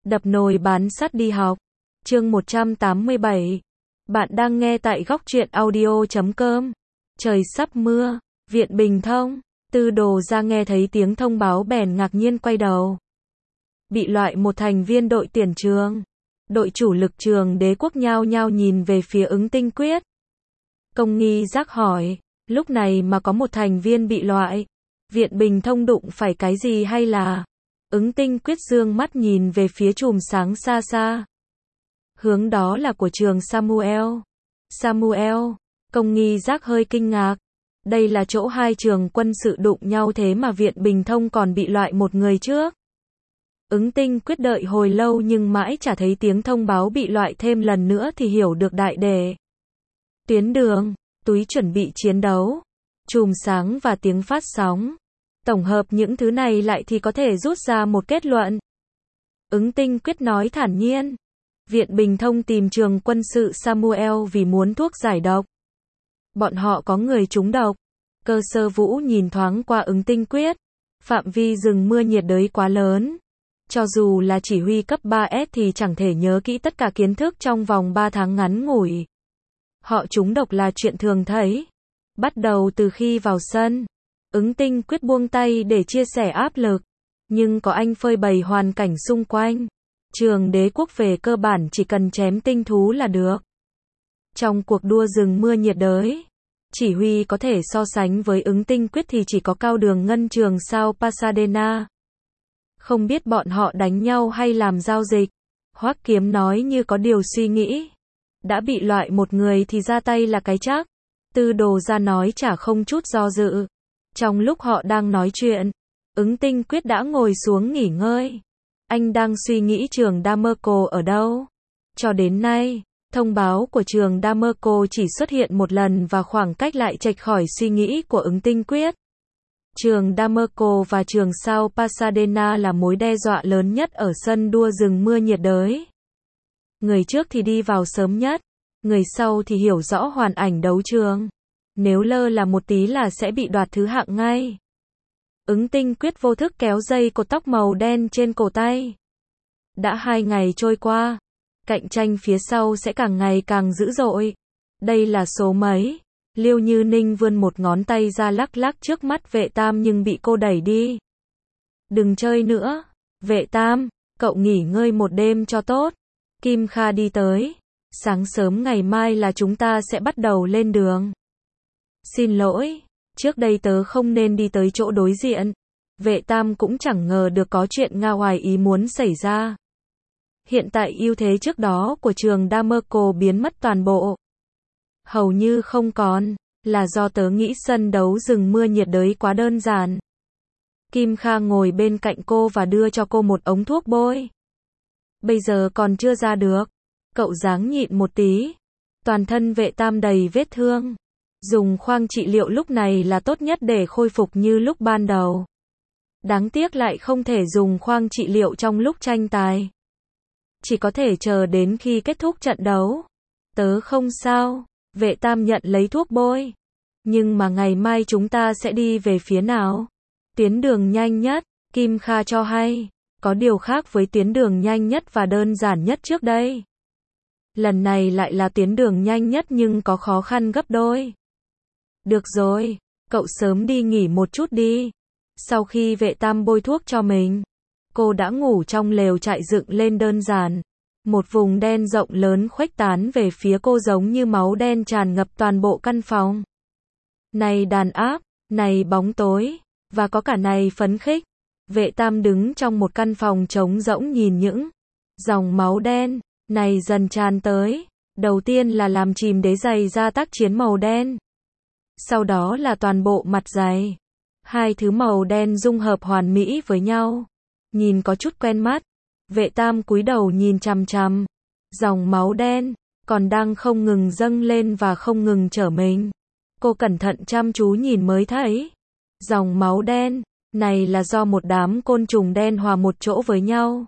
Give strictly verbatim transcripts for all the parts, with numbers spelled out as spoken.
Đập nồi bán sắt đi học. Chương một trăm tám mươi bảy. Bạn đang nghe tại góc truyện audio chấm com. Trời sắp mưa, Viện Bình Thông. Tư Đồ ra nghe thấy tiếng thông báo bèn ngạc nhiên quay đầu. Bị loại một thành viên đội tuyển trường. Đội chủ lực trường Đế Quốc nhao nhao nhìn về phía Ứng Tinh Quyết. Công nghi giác hỏi, lúc này mà có một thành viên bị loại, Viện Bình Thông đụng phải cái gì hay là? Ứng Tinh Quyết dương mắt nhìn về phía chùm sáng xa xa. Hướng đó là của trường Samuel. Samuel, công nghi giác hơi kinh ngạc. Đây là chỗ hai trường quân sự đụng nhau thế mà Viện Bình Thông còn bị loại một người trước. Ứng Tinh Quyết đợi hồi lâu nhưng mãi chả thấy tiếng thông báo bị loại thêm lần nữa thì hiểu được đại đề. Tuyến đường, túi chuẩn bị chiến đấu, chùm sáng và tiếng phát sóng. Tổng hợp những thứ này lại thì có thể rút ra một kết luận. Ứng Tinh Quyết nói thản nhiên. Viện Bình Thông tìm trường quân sự Samuel vì muốn thuốc giải độc. Bọn họ có người trúng độc. Cơ Sơ Vũ nhìn thoáng qua Ứng Tinh Quyết. Phạm vi rừng mưa nhiệt đới quá lớn. Cho dù là chỉ huy cấp ba S thì chẳng thể nhớ kỹ tất cả kiến thức trong vòng ba tháng ngắn ngủi. Họ trúng độc là chuyện thường thấy. Bắt đầu từ khi vào sân, Ứng Tinh Quyết buông tay để chia sẻ áp lực. Nhưng có anh phơi bày hoàn cảnh xung quanh. Trường Đế Quốc về cơ bản chỉ cần chém tinh thú là được. Trong cuộc đua rừng mưa nhiệt đới, chỉ huy có thể so sánh với Ứng Tinh Quyết thì chỉ có Cao Đường Ngân trường sao Pasadena. Không biết bọn họ đánh nhau hay làm giao dịch. Hoắc Kiếm nói như có điều suy nghĩ. Đã bị loại một người thì ra tay là cái chắc. Tư Đồ ra nói chả không chút do dự. Trong lúc họ đang nói chuyện, Ứng Tinh Quyết đã ngồi xuống nghỉ ngơi. Anh đang suy nghĩ trường Damerco ở đâu. Cho đến nay, thông báo của trường Damerco chỉ xuất hiện một lần và khoảng cách lại chệch khỏi suy nghĩ của Ứng Tinh Quyết. Trường Damerco và trường sao Pasadena là mối đe dọa lớn nhất ở sân đua rừng mưa nhiệt đới. Người trước thì đi vào sớm nhất, người sau thì hiểu rõ hoàn ảnh đấu trường. Nếu lơ là một tí là sẽ bị đoạt thứ hạng ngay. Ứng Tinh Quyết vô thức kéo dây cột tóc màu đen trên cổ tay. Đã hai ngày trôi qua, cạnh tranh phía sau sẽ càng ngày càng dữ dội. Đây là số mấy? Liêu Như Ninh vươn một ngón tay ra lắc lắc trước mắt Vệ Tam nhưng bị cô đẩy đi. Đừng chơi nữa, Vệ Tam, cậu nghỉ ngơi một đêm cho tốt. Kim Kha đi tới. Sáng sớm ngày mai là chúng ta sẽ bắt đầu lên đường. Xin lỗi, trước đây tớ không nên đi tới chỗ đối diện. Vệ Tam cũng chẳng ngờ được có chuyện nga ngoài ý muốn xảy ra. Hiện tại ưu thế trước đó của trường Damerco biến mất toàn bộ. Hầu như không còn, là do tớ nghĩ sân đấu rừng mưa nhiệt đới quá đơn giản. Kim Kha ngồi bên cạnh cô và đưa cho cô một ống thuốc bôi. Bây giờ còn chưa ra được. Cậu ráng nhịn một tí. Toàn thân Vệ Tam đầy vết thương. Dùng khoang trị liệu lúc này là tốt nhất để khôi phục như lúc ban đầu. Đáng tiếc lại không thể dùng khoang trị liệu trong lúc tranh tài. Chỉ có thể chờ đến khi kết thúc trận đấu. Tớ không sao. Vệ Tam nhận lấy thuốc bôi. Nhưng mà ngày mai chúng ta sẽ đi về phía nào? Tuyến đường nhanh nhất, Kim Kha cho hay. Có điều khác với tuyến đường nhanh nhất và đơn giản nhất trước đây. Lần này lại là tuyến đường nhanh nhất nhưng có khó khăn gấp đôi. Được rồi, cậu sớm đi nghỉ một chút đi. Sau khi Vệ Tam bôi thuốc cho mình, cô đã ngủ trong lều trại dựng lên đơn giản. Một vùng đen rộng lớn khuếch tán về phía cô giống như máu đen tràn ngập toàn bộ căn phòng. Này đàn áp, này bóng tối, và có cả này phấn khích. Vệ Tam đứng trong một căn phòng trống rỗng nhìn những dòng máu đen này dần tràn tới. Đầu tiên là làm chìm đế giày ra tác chiến màu đen. Sau đó là toàn bộ mặt giày. Hai thứ màu đen dung hợp hoàn mỹ với nhau. Nhìn có chút quen mắt. Vệ Tam cúi đầu nhìn chằm chằm. Dòng máu đen còn đang không ngừng dâng lên và không ngừng trở mình. Cô cẩn thận chăm chú nhìn mới thấy. Dòng máu đen này là do một đám côn trùng đen hòa một chỗ với nhau.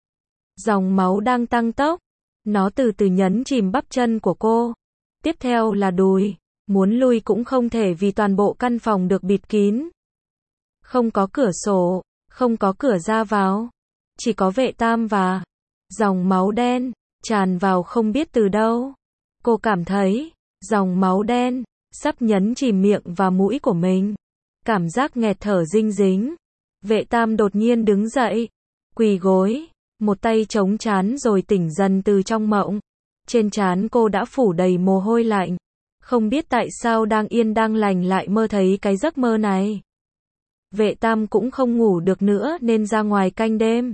Dòng máu đang tăng tốc. Nó từ từ nhấn chìm bắp chân của cô. Tiếp theo là đùi. Muốn lui cũng không thể vì toàn bộ căn phòng được bịt kín. Không có cửa sổ, không có cửa ra vào. Chỉ có Vệ Tam và Dòng máu đen tràn vào không biết từ đâu. Cô cảm thấy dòng máu đen sắp nhấn chìm miệng và mũi của mình. Cảm giác nghẹt thở dinh dính. Vệ Tam đột nhiên đứng dậy, quỳ gối, một tay chống trán rồi tỉnh dần từ trong mộng. Trên trán cô đã phủ đầy mồ hôi lạnh. Không biết tại sao đang yên đang lành lại mơ thấy cái giấc mơ này. Vệ Tam cũng không ngủ được nữa nên ra ngoài canh đêm.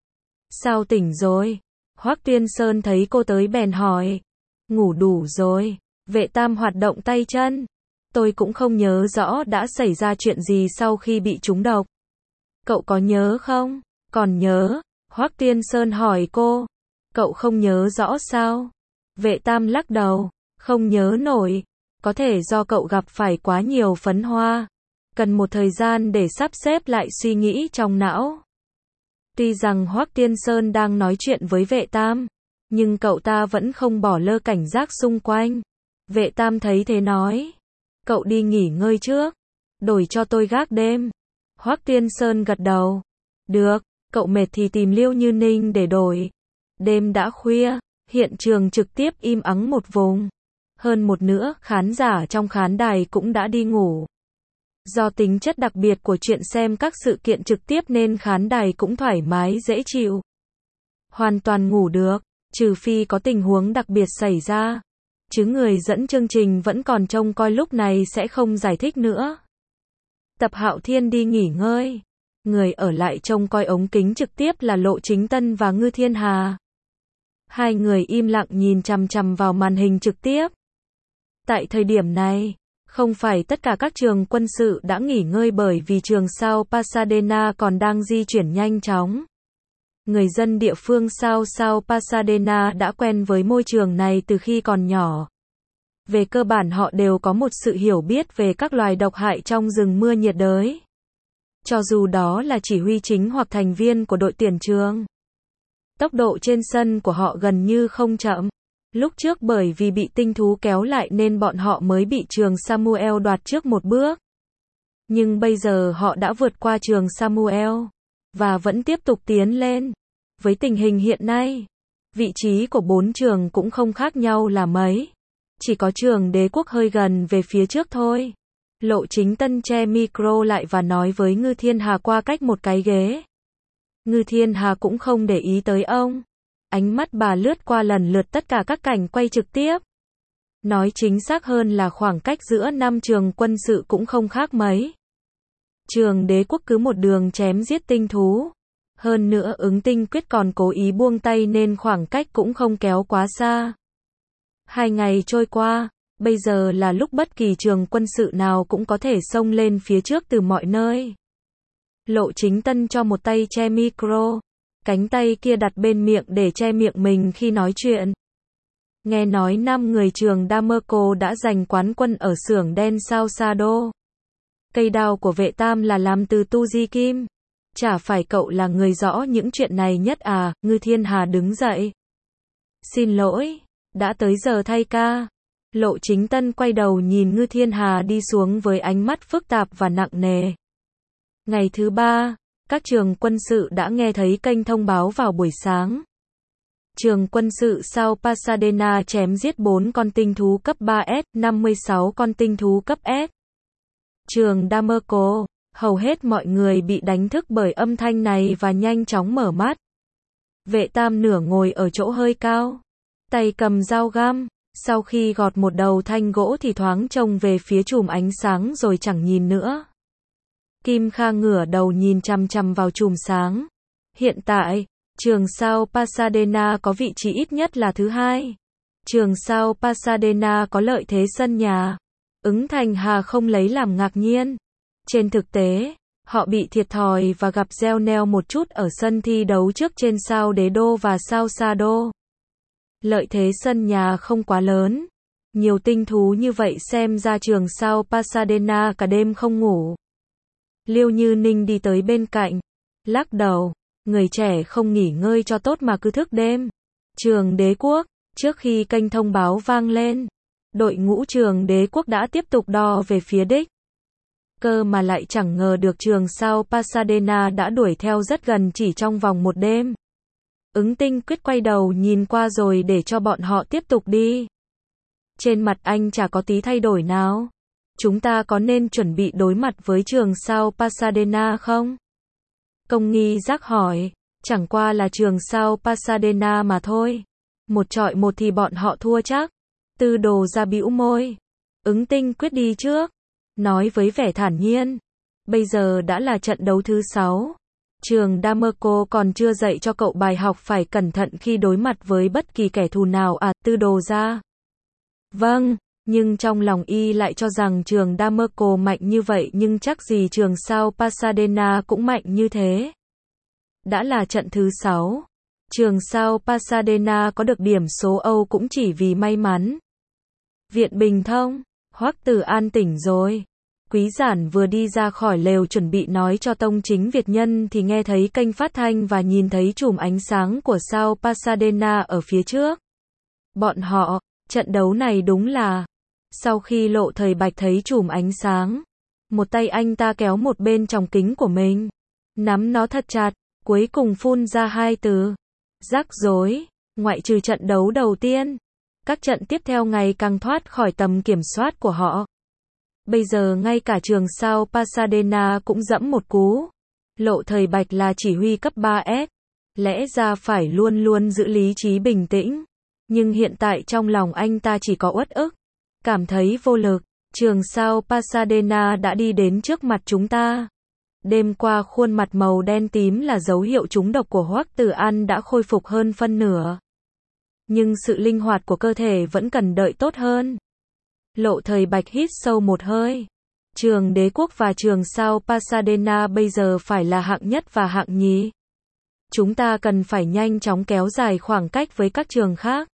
Sao tỉnh rồi? Hoắc Tuyên Sơn thấy cô tới bèn hỏi. Ngủ đủ rồi. Vệ Tam hoạt động tay chân. Tôi cũng không nhớ rõ đã xảy ra chuyện gì sau khi bị trúng độc. Cậu có nhớ không? Còn nhớ. Hoắc Tuyên Sơn hỏi cô. Cậu không nhớ rõ sao? Vệ Tam lắc đầu. Không nhớ nổi. Có thể do cậu gặp phải quá nhiều phấn hoa. Cần một thời gian để sắp xếp lại suy nghĩ trong não. Tuy rằng Hoắc Tuyên Sơn đang nói chuyện với Vệ Tam, nhưng cậu ta vẫn không bỏ lơ cảnh giác xung quanh. Vệ Tam thấy thế nói. Cậu đi nghỉ ngơi trước. Đổi cho tôi gác đêm. Hoắc Tuyên Sơn gật đầu. Được, cậu mệt thì tìm Liêu Như Ninh để đổi. Đêm đã khuya, hiện trường trực tiếp im ắng một vùng. Hơn một nửa khán giả trong khán đài cũng đã đi ngủ. Do tính chất đặc biệt của chuyện xem các sự kiện trực tiếp nên khán đài cũng thoải mái dễ chịu. Hoàn toàn ngủ được, trừ phi có tình huống đặc biệt xảy ra. Chứ người dẫn chương trình vẫn còn trông coi lúc này sẽ không giải thích nữa. Tập Hạo Thiên đi nghỉ ngơi. Người ở lại trông coi ống kính trực tiếp là Lộ Chính Tân và Ngư Thiên Hà. Hai người im lặng nhìn chằm chằm vào màn hình trực tiếp. Tại thời điểm này, không phải tất cả các trường quân sự đã nghỉ ngơi bởi vì trường sao Pasadena còn đang di chuyển nhanh chóng. Người dân địa phương sao sao Pasadena đã quen với môi trường này từ khi còn nhỏ. Về cơ bản họ đều có một sự hiểu biết về các loài độc hại trong rừng mưa nhiệt đới. Cho dù đó là chỉ huy chính hoặc thành viên của đội tuyển trường. Tốc độ trên sân của họ gần như không chậm. Lúc trước bởi vì bị tinh thú kéo lại nên bọn họ mới bị trường Samuel đoạt trước một bước. Nhưng bây giờ họ đã vượt qua trường Samuel. Và vẫn tiếp tục tiến lên. Với tình hình hiện nay, vị trí của bốn trường cũng không khác nhau là mấy. Chỉ có trường Đế Quốc hơi gần về phía trước thôi. Lộ Chính Tân che micro lại và nói với Ngư Thiên Hà qua cách một cái ghế. Ngư Thiên Hà cũng không để ý tới ông. Ánh mắt bà lướt qua lần lượt tất cả các cảnh quay trực tiếp. Nói chính xác hơn là khoảng cách giữa năm trường quân sự cũng không khác mấy. Trường Đế Quốc cứ một đường chém giết tinh thú. Hơn nữa ứng tinh quyết còn cố ý buông tay nên khoảng cách cũng không kéo quá xa. Hai ngày trôi qua, bây giờ là lúc bất kỳ trường quân sự nào cũng có thể xông lên phía trước từ mọi nơi. Lộ Chính Tân cho một tay che micro, cánh tay kia đặt bên miệng để che miệng mình khi nói chuyện. Nghe nói năm người trường Damerco đã giành quán quân ở xưởng đen sao Sado. Cây đao của Vệ Tam là làm từ tu di kim. Chả phải cậu là người rõ những chuyện này nhất à? Ngư Thiên Hà đứng dậy. Xin lỗi, đã tới giờ thay ca. Lộ Chính Tân quay đầu nhìn Ngư Thiên Hà đi xuống với ánh mắt phức tạp và nặng nề. Ngày thứ ba, các trường quân sự đã nghe thấy kênh thông báo vào buổi sáng. Trường quân sự sao Pasadena chém giết bốn con tinh thú cấp ba S, năm mươi sáu con tinh thú cấp S. Trường Damerco, hầu hết mọi người bị đánh thức bởi âm thanh này và nhanh chóng mở mắt. Vệ Tam nửa ngồi ở chỗ hơi cao, tay cầm dao găm, sau khi gọt một đầu thanh gỗ thì thoáng trông về phía chùm ánh sáng rồi chẳng nhìn nữa. Kim Kha ngửa đầu nhìn chằm chằm vào chùm sáng. Hiện tại, trường sao Pasadena có vị trí ít nhất là thứ hai. Trường sao Pasadena có lợi thế sân nhà. Ứng Thành Hà không lấy làm ngạc nhiên. Trên thực tế, họ bị thiệt thòi và gặp gieo neo một chút ở sân thi đấu trước trên sao Đế Đô và sao Sado. Lợi thế sân nhà không quá lớn. Nhiều tinh thú như vậy xem ra trường sao Pasadena cả đêm không ngủ. Liêu Như Ninh đi tới bên cạnh, lắc đầu, người trẻ không nghỉ ngơi cho tốt mà cứ thức đêm. Trường Đế Quốc, trước khi kênh thông báo vang lên, đội ngũ trường Đế Quốc đã tiếp tục đo về phía đích. Cơ mà lại chẳng ngờ được trường sao Pasadena đã đuổi theo rất gần chỉ trong vòng một đêm. Ứng Tinh Quyết quay đầu nhìn qua rồi để cho bọn họ tiếp tục đi. Trên mặt anh chả có tí thay đổi nào. Chúng ta có nên chuẩn bị đối mặt với trường sao Pasadena không? Công nghi giác hỏi. Chẳng qua là trường sao Pasadena mà thôi. Một trọi một thì bọn họ thua chắc. Tư Đồ ra bĩu môi. Ứng Tinh Quyết đi trước. Nói với vẻ thản nhiên. Bây giờ đã là trận đấu thứ sáu. Trường Damerco còn chưa dạy cho cậu bài học phải cẩn thận khi đối mặt với bất kỳ kẻ thù nào à, Tư Đồ ra. Vâng, nhưng trong lòng y lại cho rằng trường Damerco mạnh như vậy nhưng chắc gì trường sao Pasadena cũng mạnh như thế. Đã là trận thứ sáu. Trường sao Pasadena có được điểm số Âu cũng chỉ vì may mắn. Viện Bình Thông, Hoắc Tử An tỉnh rồi. Quý Giản vừa đi ra khỏi lều chuẩn bị nói cho Tông Chính Việt Nhân thì nghe thấy kênh phát thanh và nhìn thấy chùm ánh sáng của sao Pasadena ở phía trước. Bọn họ, trận đấu này đúng là... Sau khi Lộ Thời Bạch thấy chùm ánh sáng, một tay anh ta kéo một bên tròng kính của mình, nắm nó thật chặt, cuối cùng phun ra hai từ. Rắc rối. Ngoại trừ trận đấu đầu tiên, các trận tiếp theo ngày càng thoát khỏi tầm kiểm soát của họ. Bây giờ ngay cả trường sao Pasadena cũng dẫm một cú. Lộ Thời Bạch là chỉ huy cấp ba S, lẽ ra phải luôn luôn giữ lý trí bình tĩnh. Nhưng hiện tại trong lòng anh ta chỉ có uất ức, cảm thấy vô lực. Trường sao Pasadena đã đi đến trước mặt chúng ta. Đêm qua khuôn mặt màu đen tím là dấu hiệu trúng độc của Hoắc Tử An đã khôi phục hơn phân nửa. Nhưng sự linh hoạt của cơ thể vẫn cần đợi tốt hơn. Lộ Thời Bạch hít sâu một hơi. Trường Đế Quốc và trường sao Pasadena bây giờ phải là hạng nhất và hạng nhì. Chúng ta cần phải nhanh chóng kéo dài khoảng cách với các trường khác.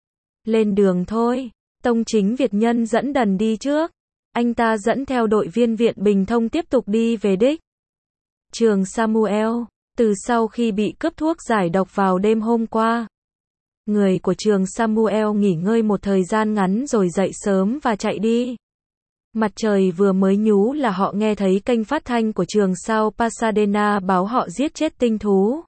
Lên đường thôi. Tông Chính Việt Nhân dẫn đần đi trước. Anh ta dẫn theo đội viên Viện Bình Thông tiếp tục đi về đích. Trường Samuel, từ sau khi bị cướp thuốc giải độc vào đêm hôm qua, người của trường Samuel nghỉ ngơi một thời gian ngắn rồi dậy sớm và chạy đi. Mặt trời vừa mới nhú là họ nghe thấy kênh phát thanh của trường sao Pasadena báo họ giết chết tinh thú.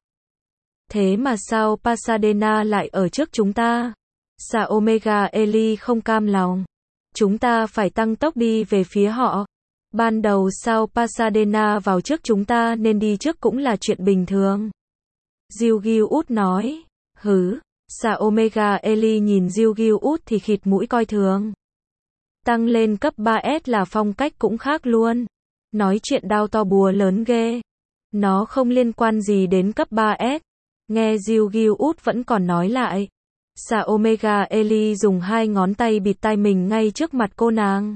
Thế mà sao Pasadena lại ở trước chúng ta? Sa Omega Eli không cam lòng. Chúng ta phải tăng tốc đi về phía họ. Ban đầu sao Pasadena vào trước chúng ta nên đi trước cũng là chuyện bình thường. Jill Gill nói. Hứ. Sa Omega Eli nhìn Jill Gill thì khịt mũi coi thường. Tăng lên cấp ba S là phong cách cũng khác luôn. Nói chuyện đao to búa lớn ghê. Nó không liên quan gì đến cấp ba S. Nghe Jill Gill vẫn còn nói lại. Sa Omega Eli dùng hai ngón tay bịt tai mình ngay trước mặt cô nàng.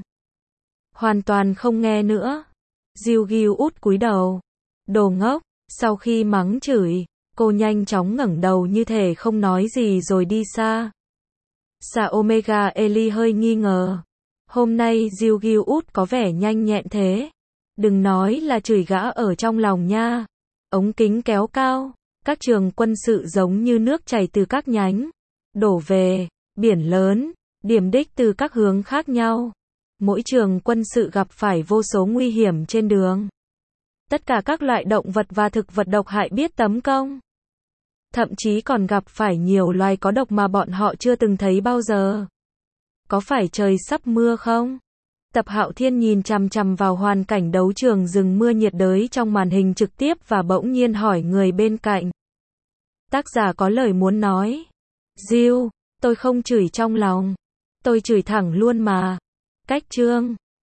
Hoàn toàn không nghe nữa. Jill Gill cúi đầu. Đồ ngốc. Sau khi mắng chửi, cô nhanh chóng ngẩng đầu như thể không nói gì rồi đi xa. Sa Omega Eli hơi nghi ngờ. Hôm nay Jill Gill có vẻ nhanh nhẹn thế. Đừng nói là chửi gã ở trong lòng nha. Ống kính kéo cao. Các trường quân sự giống như nước chảy từ các nhánh. Đổ về. Biển lớn. Điểm đích từ các hướng khác nhau. Mỗi trường quân sự gặp phải vô số nguy hiểm trên đường. Tất cả các loại động vật và thực vật độc hại biết tấn công. Thậm chí còn gặp phải nhiều loài có độc mà bọn họ chưa từng thấy bao giờ. Có phải trời sắp mưa không? Tập Hạo Thiên nhìn chằm chằm vào hoàn cảnh đấu trường rừng mưa nhiệt đới trong màn hình trực tiếp và bỗng nhiên hỏi người bên cạnh. Tác giả có lời muốn nói. Jill, tôi không chửi trong lòng. Tôi chửi thẳng luôn mà. Cách chương.